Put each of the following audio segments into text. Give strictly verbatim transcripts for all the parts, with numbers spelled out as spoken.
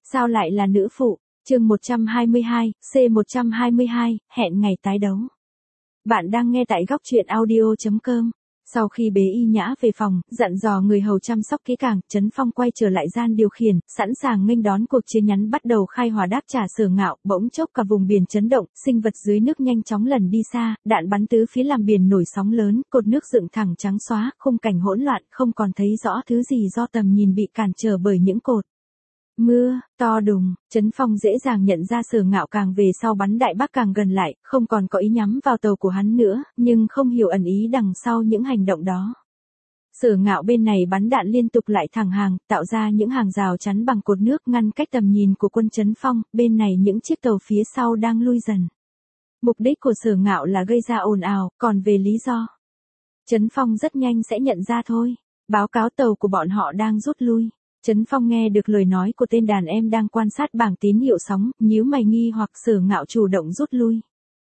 Sao lại là nữ phụ? Chương một trăm hai mươi hai, C một trăm hai mươi hai, hẹn ngày tái đấu. Bạn đang nghe tại góc truyện audio chấm com. Sau khi bế Y Nhã về phòng, dặn dò người hầu chăm sóc kỹ càng, Trấn Phong quay trở lại gian điều khiển, sẵn sàng nghênh đón cuộc chiến nhắn bắt đầu khai hỏa đáp trả Sở Ngạo. Bỗng chốc cả vùng biển chấn động, sinh vật dưới nước nhanh chóng lần đi xa, đạn bắn tứ phía làm biển nổi sóng lớn, cột nước dựng thẳng trắng xóa, khung cảnh hỗn loạn, không còn thấy rõ thứ gì do tầm nhìn bị cản trở bởi những cột mưa to đùng. Trấn Phong dễ dàng nhận ra Sở Ngạo càng về sau bắn đại bác càng gần lại, không còn có ý nhắm vào tàu của hắn nữa, nhưng không hiểu ẩn ý đằng sau những hành động đó. Sở Ngạo bên này bắn đạn liên tục lại thẳng hàng, tạo ra những hàng rào chắn bằng cột nước ngăn cách tầm nhìn của quân Trấn Phong, bên này những chiếc tàu phía sau đang lui dần. Mục đích của Sở Ngạo là gây ra ồn ào, còn về lý do, Trấn Phong rất nhanh sẽ nhận ra thôi. Báo cáo tàu của bọn họ đang rút lui. Trấn Phong nghe được lời nói của tên đàn em đang quan sát bảng tín hiệu sóng, nhíu mày nghi hoặc Sở Ngạo chủ động rút lui.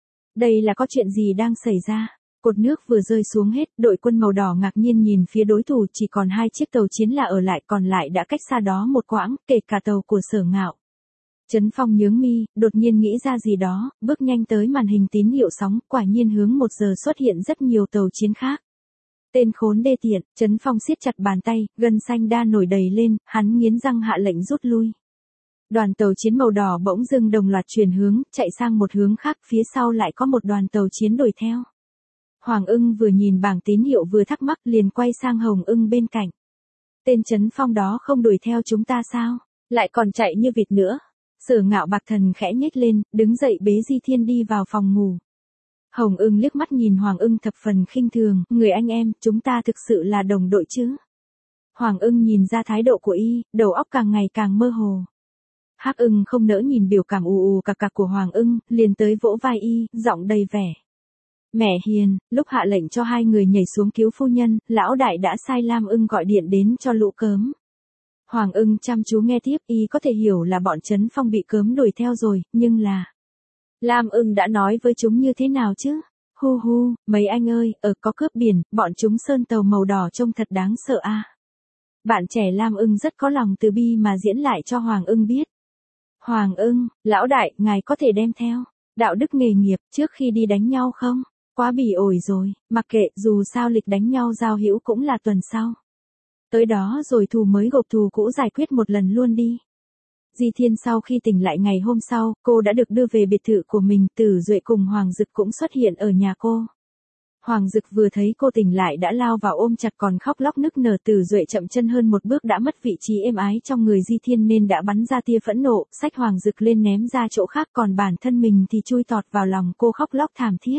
Đây là có chuyện gì đang xảy ra? Cột nước vừa rơi xuống hết, đội quân màu đỏ ngạc nhiên nhìn phía đối thủ, chỉ còn hai chiếc tàu chiến là ở lại, còn lại đã cách xa đó một quãng, kể cả tàu của Sở Ngạo. Trấn Phong nhướng mi, đột nhiên nghĩ ra gì đó, bước nhanh tới màn hình tín hiệu sóng, quả nhiên hướng một giờ xuất hiện rất nhiều tàu chiến khác. Tên khốn đê tiện, Trấn Phong siết chặt bàn tay, gân xanh đa nổi đầy lên, hắn nghiến răng hạ lệnh rút lui. Đoàn tàu chiến màu đỏ bỗng dưng đồng loạt chuyển hướng, chạy sang một hướng khác, phía sau lại có một đoàn tàu chiến đuổi theo. Hoàng Ưng vừa nhìn bảng tín hiệu vừa thắc mắc liền quay sang Hồng Ưng bên cạnh. Tên Trấn Phong đó không đuổi theo chúng ta sao? Lại còn chạy như vịt nữa. Sở Ngạo bạc thần khẽ nhếch lên, đứng dậy bế Di Thiên đi vào phòng ngủ. Hồng Ưng liếc mắt nhìn Hoàng Ưng thập phần khinh thường, người anh em, chúng ta thực sự là đồng đội chứ? Hoàng Ưng nhìn ra thái độ của y, đầu óc càng ngày càng mơ hồ. Hắc Ưng không nỡ nhìn biểu cảm ù ù cạc cạc của Hoàng Ưng, liền tới vỗ vai y, giọng đầy vẻ mẹ hiền. Lúc hạ lệnh cho hai người nhảy xuống cứu phu nhân, lão đại đã sai Lam Ưng gọi điện đến cho lũ cớm. Hoàng Ưng chăm chú nghe tiếp, y có thể hiểu là bọn Trấn Phong bị cớm đuổi theo rồi, nhưng là Lam Ưng đã nói với chúng như thế nào chứ? Hu hu, mấy anh ơi, ở có cướp biển, bọn chúng sơn tàu màu đỏ trông thật đáng sợ a. À. Bạn trẻ Lam Ưng rất có lòng từ bi mà diễn lại cho Hoàng Ưng biết. Hoàng Ưng, lão đại, ngài có thể đem theo đạo đức nghề nghiệp trước khi đi đánh nhau không? Quá bỉ ổi rồi, mặc kệ, dù sao lịch đánh nhau giao hữu cũng là tuần sau. Tới đó rồi thù mới gộp thù cũ giải quyết một lần luôn đi. Di Thiên sau khi tỉnh lại ngày hôm sau, cô đã được đưa về biệt thự của mình, Tử Duệ cùng Hoàng Dực cũng xuất hiện ở nhà cô. Hoàng Dực vừa thấy cô tỉnh lại đã lao vào ôm chặt còn khóc lóc nức nở. Tử Duệ chậm chân hơn một bước đã mất vị trí êm ái trong người Di Thiên nên đã bắn ra tia phẫn nộ, xách Hoàng Dực lên ném ra chỗ khác, còn bản thân mình thì chui tọt vào lòng cô khóc lóc thảm thiết.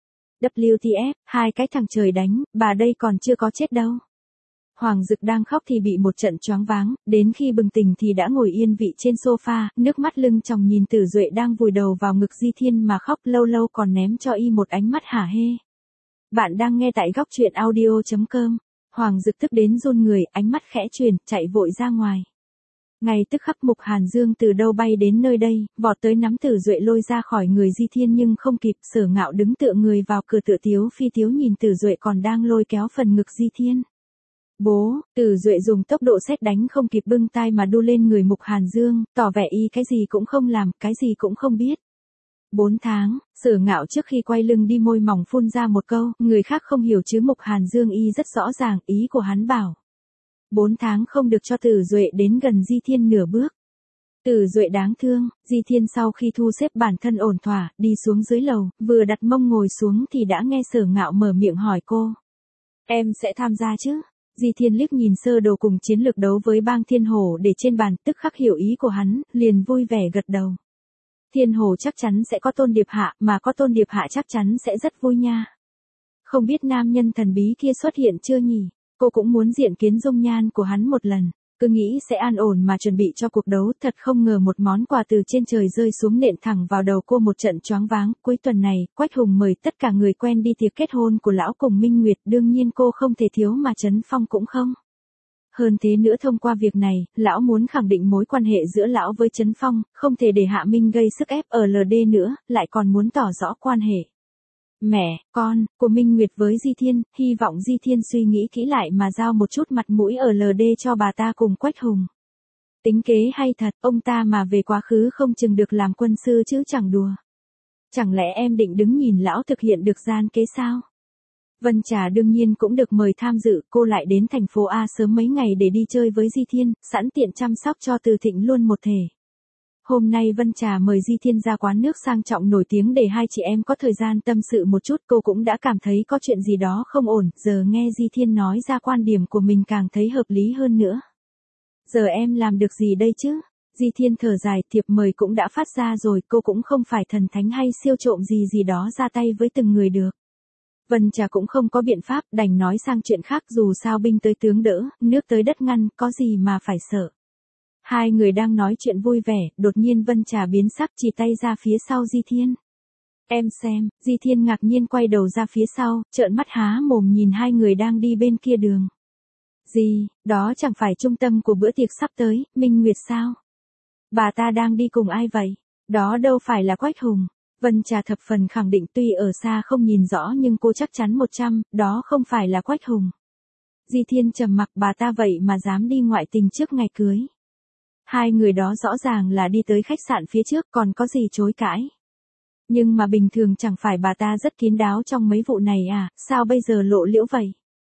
W T F, hai cái thằng trời đánh, bà đây còn chưa có chết đâu. Hoàng Dực đang khóc thì bị một trận choáng váng, đến khi bừng tỉnh thì đã ngồi yên vị trên sofa, nước mắt lưng tròng nhìn Tử Duệ đang vùi đầu vào ngực Di Thiên mà khóc, lâu lâu còn ném cho y một ánh mắt hả hê. Bạn đang nghe tại góc truyện audio chấm com. Hoàng Dực tức đến run người, ánh mắt khẽ chuyển, chạy vội ra ngoài. Ngay tức khắc Mục Hàn Dương từ đâu bay đến nơi đây, vọt tới nắm Tử Duệ lôi ra khỏi người Di Thiên nhưng không kịp, Sở Ngạo đứng tựa người vào cửa tựa tiếu phi tiếu nhìn Tử Duệ còn đang lôi kéo phần ngực Di Thiên. Bố, Tử Duệ dùng tốc độ sét đánh không kịp bưng tay mà đu lên người Mục Hàn Dương, tỏ vẻ y cái gì cũng không làm, cái gì cũng không biết. Bốn tháng, Sở Ngạo trước khi quay lưng đi môi mỏng phun ra một câu, người khác không hiểu chứ Mục Hàn Dương y rất rõ ràng, ý của hắn bảo. Bốn tháng không được cho Tử Duệ đến gần Di Thiên nửa bước. Tử Duệ đáng thương, Di Thiên sau khi thu xếp bản thân ổn thỏa, đi xuống dưới lầu, vừa đặt mông ngồi xuống thì đã nghe Sở Ngạo mở miệng hỏi cô. Em sẽ tham gia chứ? Di Thiên liếc nhìn sơ đồ cùng chiến lược đấu với bang Thiên Hổ để trên bàn, tức khắc hiểu ý của hắn, liền vui vẻ gật đầu. Thiên Hổ chắc chắn sẽ có Tôn Điệp Hạ, mà có Tôn Điệp Hạ chắc chắn sẽ rất vui nha. Không biết nam nhân thần bí kia xuất hiện chưa nhỉ? Cô cũng muốn diện kiến dung nhan của hắn một lần. Cứ nghĩ sẽ an ổn mà chuẩn bị cho cuộc đấu, thật không ngờ một món quà từ trên trời rơi xuống nện thẳng vào đầu cô một trận choáng váng. Cuối tuần này, Quách Hùng mời tất cả người quen đi tiệc kết hôn của lão cùng Minh Nguyệt, đương nhiên cô không thể thiếu mà Trấn Phong cũng không. Hơn thế nữa, thông qua việc này, lão muốn khẳng định mối quan hệ giữa lão với Trấn Phong, không thể để Hạ Minh gây sức ép ở L D nữa, lại còn muốn tỏ rõ quan hệ mẹ, con, của Minh Nguyệt với Di Thiên, hy vọng Di Thiên suy nghĩ kỹ lại mà giao một chút mặt mũi ở L D cho bà ta cùng Quách Hùng. Tính kế hay thật, ông ta mà về quá khứ không chừng được làm quân sư chứ chẳng đùa. Chẳng lẽ em định đứng nhìn lão thực hiện được gian kế sao? Vân Trà đương nhiên cũng được mời tham dự, cô lại đến thành phố A sớm mấy ngày để đi chơi với Di Thiên, sẵn tiện chăm sóc cho Từ Thịnh luôn một thể. Hôm nay Vân Trà mời Di Thiên ra quán nước sang trọng nổi tiếng để hai chị em có thời gian tâm sự một chút, cô cũng đã cảm thấy có chuyện gì đó không ổn, giờ nghe Di Thiên nói ra quan điểm của mình càng thấy hợp lý hơn nữa. Giờ em làm được gì đây chứ? Di Thiên thở dài, thiệp mời cũng đã phát ra rồi, cô cũng không phải thần thánh hay siêu trộm gì gì đó ra tay với từng người được. Vân Trà cũng không có biện pháp, đành nói sang chuyện khác, dù sao binh tới tướng đỡ, nước tới đất ngăn, có gì mà phải sợ. Hai người đang nói chuyện vui vẻ, đột nhiên Vân Trà biến sắc chỉ tay ra phía sau Di Thiên. Em xem, Di Thiên ngạc nhiên quay đầu ra phía sau, trợn mắt há mồm nhìn hai người đang đi bên kia đường. Gì, đó chẳng phải trung tâm của bữa tiệc sắp tới, Minh Nguyệt sao? Bà ta đang đi cùng ai vậy? Đó đâu phải là Quách Hùng. Vân Trà thập phần khẳng định, tuy ở xa không nhìn rõ nhưng cô chắc chắn một trăm, đó không phải là Quách Hùng. Di Thiên trầm mặc, bà ta vậy mà dám đi ngoại tình trước ngày cưới. Hai người đó rõ ràng là đi tới khách sạn phía trước, còn có gì chối cãi. Nhưng mà bình thường chẳng phải bà ta rất kín đáo trong mấy vụ này à, sao bây giờ lộ liễu vậy?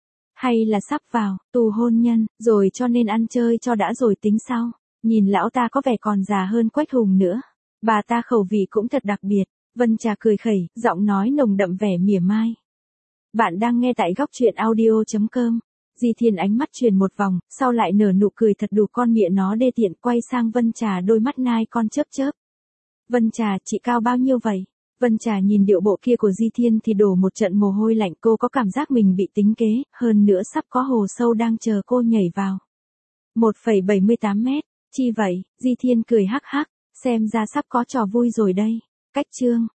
Hay là sắp vào, tù hôn nhân, rồi cho nên ăn chơi cho đã rồi tính sau. Nhìn lão ta có vẻ còn già hơn Quách Hùng nữa. Bà ta khẩu vị cũng thật đặc biệt. Vân Trà cười khẩy, giọng nói nồng đậm vẻ mỉa mai. Bạn đang nghe tại góc truyện audio chấm com. Di Thiên ánh mắt truyền một vòng, sau lại nở nụ cười thật đủ con mịa nó đê tiện, quay sang Vân Trà, đôi mắt nai con chớp chớp. Vân Trà, chị cao bao nhiêu vậy? Vân Trà nhìn điệu bộ kia của Di Thiên thì đổ một trận mồ hôi lạnh, cô có cảm giác mình bị tính kế, hơn nữa sắp có hồ sâu đang chờ cô nhảy vào. một phẩy bảy mươi tám mét, chi vậy? Di Thiên cười hắc hắc, xem ra sắp có trò vui rồi đây. Cách chương